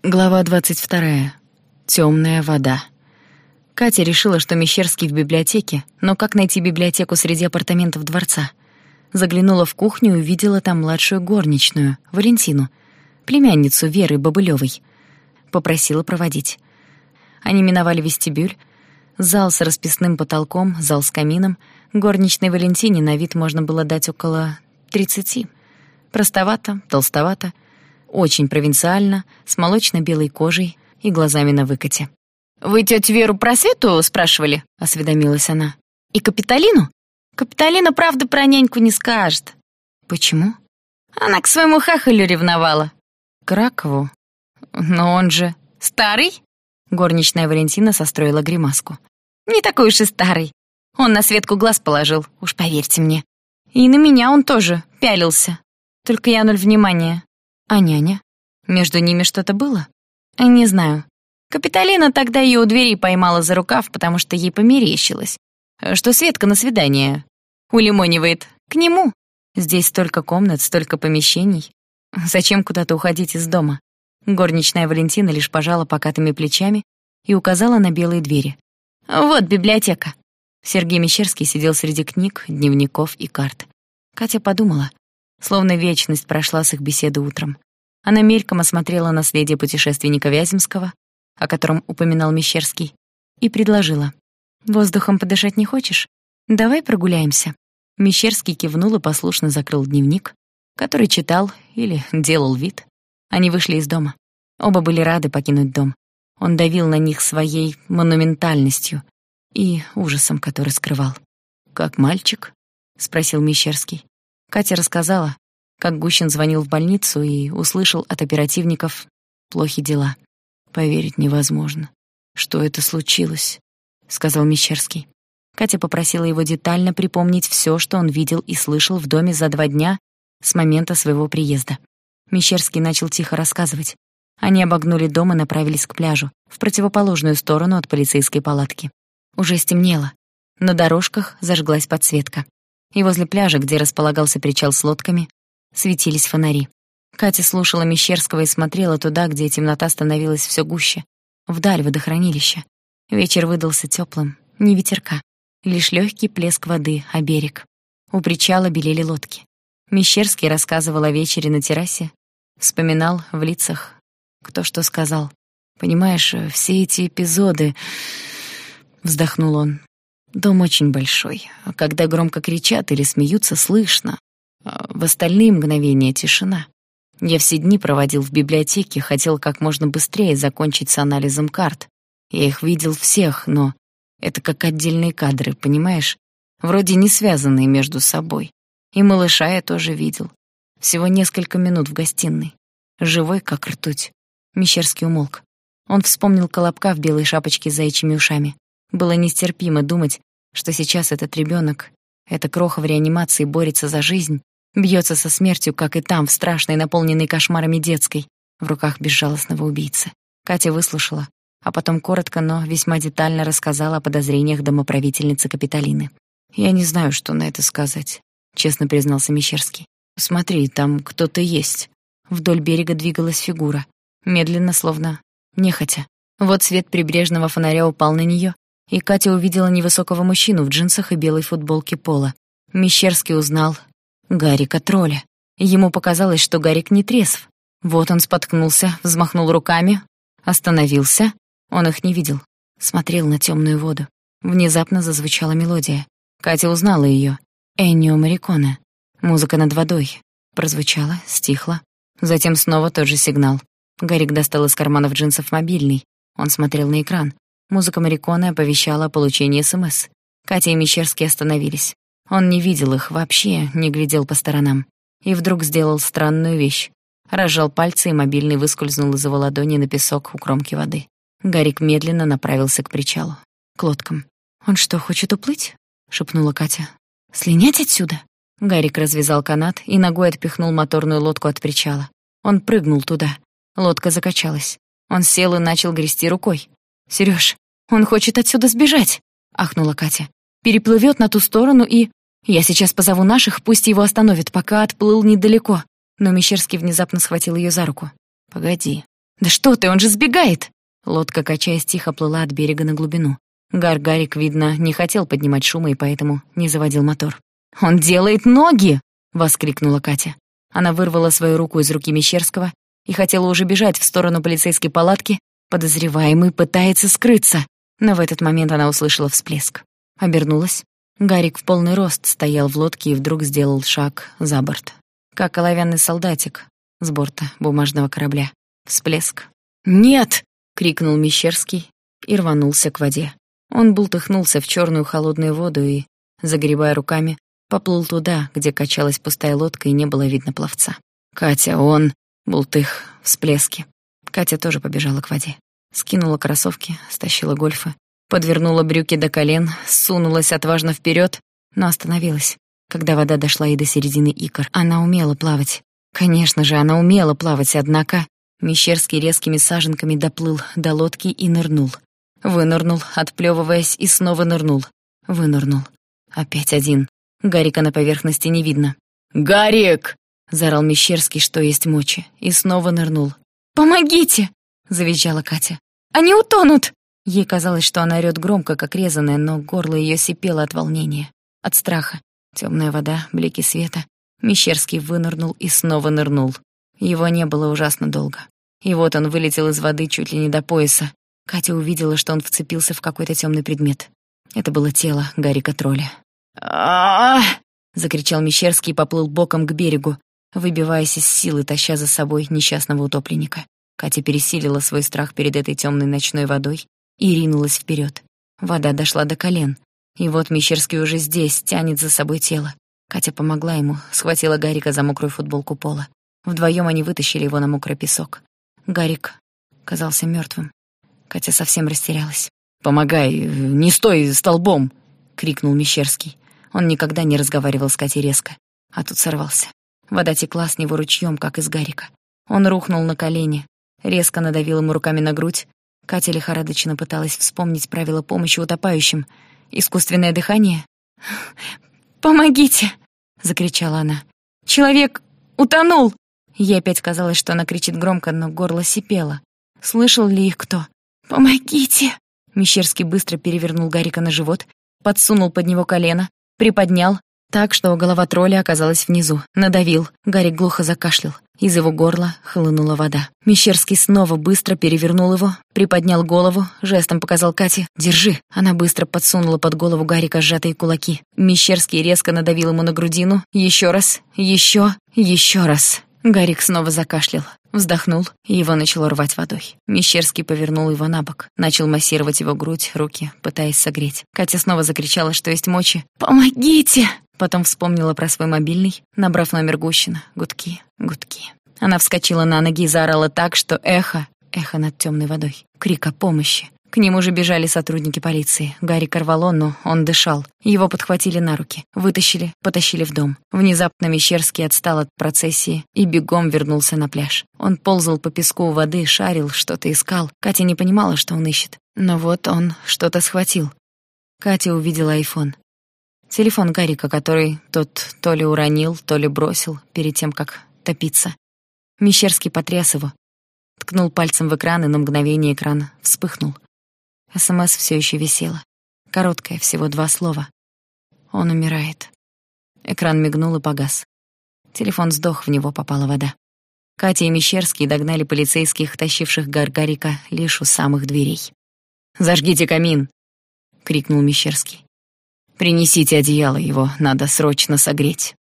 Глава 22. Темная вода. Катя решила, что Мещерский в библиотеке, но как найти библиотеку среди апартаментов дворца? Заглянула в кухню и увидела там младшую горничную, Валентину, племянницу Веры Бобылёвой. Попросила проводить. Они миновали вестибюль, зал с расписным потолком, зал с камином. Горничной Валентине на вид можно было дать около 30. Простовато, толстовато, очень провинциально, с молочно-белой кожей и глазами на выкате. «Вы тётю Веру Просвету спрашивали?» — осведомилась она. «И Капитолину? Капитолина, правда, про няньку не скажет». «Почему?» «Она к своему хахалю ревновала». «К Ракову? Но он же старый?» Горничная Валентина состроила гримаску. «Не такой уж и старый. Он на Светку глаз положил, уж поверьте мне. И на меня он тоже пялился. Только я ноль внимания. А няня? Между ними что-то было? Не знаю. Капитолина тогда ее у дверей поймала за рукав, потому что ей померещилось, что Светка на свидание улимонивает к нему. Здесь столько комнат, столько помещений. Зачем куда-то уходить из дома?» Горничная Валентина лишь пожала покатыми плечами и указала на белые двери. «Вот библиотека». Сергей Мещерский сидел среди книг, дневников и карт. Катя подумала, словно вечность прошла с их беседы утром. Она мельком осмотрела наследие путешественника Вяземского, о котором упоминал Мещерский, и предложила. «Воздухом подышать не хочешь? Давай прогуляемся». Мещерский кивнул и послушно закрыл дневник, который читал или делал вид. Они вышли из дома. Оба были рады покинуть дом. Он давил на них своей монументальностью и ужасом, который скрывал. «Как мальчик?» — спросил Мещерский. Катя рассказала, как Гущин звонил в больницу и услышал от оперативников «плохи дела». «Поверить невозможно, что это случилось», — сказал Мещерский. Катя попросила его детально припомнить все, что он видел и слышал в доме за 2 дня с момента своего приезда. Мещерский начал тихо рассказывать. Они обогнули дом и направились к пляжу, в противоположную сторону от полицейской палатки. Уже стемнело. На дорожках зажглась подсветка. И возле пляжа, где располагался причал с лодками, светились фонари. Катя слушала Мещерского и смотрела туда, где темнота становилась все гуще, вдаль водохранилища. Вечер выдался теплым, ни ветерка, лишь легкий плеск воды о берег. У причала белели лодки. Мещерский рассказывал о вечере на террасе, вспоминал в лицах, кто что сказал. «Понимаешь, все эти эпизоды...» — вздохнул он. «Дом очень большой, а когда громко кричат или смеются, слышно. А в остальные мгновения тишина. Я все дни проводил в библиотеке, хотел как можно быстрее закончить с анализом карт. Я их видел всех, но это как отдельные кадры, понимаешь? Вроде не связанные между собой. И малыша я тоже видел. Всего несколько минут в гостиной. Живой, как ртуть». Мещерский умолк. Он вспомнил Колобка в белой шапочке с заячьими ушами. Было нестерпимо думать, что сейчас этот ребенок, эта кроха в реанимации борется за жизнь, бьется со смертью, как и там, в страшной, наполненной кошмарами детской, в руках безжалостного убийцы. Катя выслушала, а потом коротко, но весьма детально рассказала о подозрениях домоправительницы Капитолины. «Я не знаю, что на это сказать», — честно признался Мещерский. «Смотри, там кто-то есть». Вдоль берега двигалась фигура, медленно, словно нехотя. Вот свет прибрежного фонаря упал на нее, и Катя увидела невысокого мужчину в джинсах и белой футболке пола. Мещерский узнал Гарика Тролля. Ему показалось, что Гарик не трезв. Вот он споткнулся, взмахнул руками, остановился. Он их не видел, смотрел на темную воду. Внезапно зазвучала мелодия. Катя узнала ее. Эннио Морриконе. Музыка над водой. Прозвучала, стихла. Затем снова тот же сигнал. Гарик достал из карманов джинсов мобильный. Он смотрел на экран. Музыка Морриконе оповещала о получении СМС. Катя и Мещерский остановились. Он не видел их вообще, не глядел по сторонам. И вдруг сделал странную вещь. Разжал пальцы, и мобильный выскользнул из его ладони на песок у кромки воды. Гарик медленно направился к причалу, к лодкам. «Он что, хочет уплыть?» — шепнула Катя. «Слинять отсюда?» Гарик развязал канат и ногой отпихнул моторную лодку от причала. Он прыгнул туда. Лодка закачалась. Он сел и начал грести рукой. «Серёж, он хочет отсюда сбежать!» — ахнула Катя. «Переплывет на ту сторону и...» «Я сейчас позову наших, пусть его остановят, пока отплыл недалеко». Но Мещерский внезапно схватил ее за руку. «Погоди». «Да что ты, он же сбегает!» Лодка, качаясь, тихо плыла от берега на глубину. Гарик, видно, не хотел поднимать шума и поэтому не заводил мотор. «Он делает ноги!» — воскликнула Катя. Она вырвала свою руку из руки Мещерского и хотела уже бежать в сторону полицейской палатки. Подозреваемый пытается скрыться. Но в этот момент она услышала всплеск. Обернулась. Гарик в полный рост стоял в лодке и вдруг сделал шаг за борт. Как оловянный солдатик с борта бумажного корабля. Всплеск. «Нет!» — крикнул Мещерский и рванулся к воде. Он бултыхнулся в черную холодную воду и, загребая руками, поплыл туда, где качалась пустая лодка и не было видно пловца. «Катя, он...» — бултых, всплески. Катя тоже побежала к воде. Скинула кроссовки, стащила гольфы, подвернула брюки до колен, сунулась отважно вперед, но остановилась, когда вода дошла и до середины икр. Она умела плавать. Конечно же, она умела плавать, однако Мещерский резкими саженками доплыл до лодки и нырнул. Вынырнул, отплёвываясь, и снова нырнул. Вынырнул. Опять один. Гарика на поверхности не видно. «Гарик!» — заорал Мещерский, что есть мочи, и снова нырнул. «Помогите!» — завизжала Катя. «Они утонут!» Ей казалось, что она орёт громко, как резаная, но горло её сипело от волнения, от страха. Тёмная вода, блики света. Мещерский вынырнул и снова нырнул. Его не было ужасно долго. И вот он вылетел из воды чуть ли не до пояса. Катя увидела, что он вцепился в какой-то тёмный предмет. Это было тело Гарика-тролля. «А-а-а!» — закричал Мещерский и поплыл боком к берегу, выбиваясь из силы, таща за собой несчастного утопленника. Катя пересилила свой страх перед этой тёмной ночной водой и ринулась вперёд. Вода дошла до колен. И вот Мещерский уже здесь, тянет за собой тело. Катя помогла ему, схватила Гарика за мокрую футболку пола. Вдвоем они вытащили его на мокрый песок. Гарик казался мертвым. Катя совсем растерялась. «Помогай, не стой столбом!» — крикнул Мещерский. Он никогда не разговаривал с Катей резко, а тут сорвался. Вода текла с него ручьем, как из Гарика. Он рухнул на колени, резко надавил ему руками на грудь. Катя лихорадочно пыталась вспомнить правила помощи утопающим. Искусственное дыхание? «Помогите!» — закричала она. «Человек утонул!» Ей опять казалось, что она кричит громко, но горло сипело. Слышал ли их кто? «Помогите!» Мещерский быстро перевернул Гарика на живот, подсунул под него колено, приподнял, так, что голова тролля оказалась внизу, надавил. Гарик глухо закашлял. Из его горла хлынула вода. Мещерский снова быстро перевернул его, приподнял голову, жестом показал Кате «Держи». Она быстро подсунула под голову Гарика сжатые кулаки. Мещерский резко надавил ему на грудину. Еще раз, еще раз. Гарик снова закашлял, вздохнул, и его начало рвать водой. Мещерский повернул его на бок, начал массировать его грудь, руки, пытаясь согреть. Катя снова закричала, что есть мочи. «Помогите!» Потом вспомнила про свой мобильный, набрав номер Гущина. Гудки, гудки. Она вскочила на ноги и заорала так, что эхо над темной водой. Крик о помощи. К нему же бежали сотрудники полиции. Гарика рвало, но он дышал. Его подхватили на руки, вытащили, потащили в дом. Внезапно Мещерский отстал от процессии и бегом вернулся на пляж. Он ползал по песку у воды, шарил, что-то искал. Катя не понимала, что он ищет. Но вот он что-то схватил. Катя увидела айфон. Телефон Гарика, который тот то ли уронил, то ли бросил перед тем, как топиться. Мещерский потряс его. Ткнул пальцем в экран, и на мгновение экран вспыхнул. СМС все еще висела. Короткое, всего 2 слова. Он умирает. Экран мигнул и погас. Телефон сдох, в него попала вода. Катя и Мещерский догнали полицейских, тащивших Гарика лишь у самых дверей. «Зажгите камин!» — крикнул Мещерский. «Принесите одеяло, его надо срочно согреть».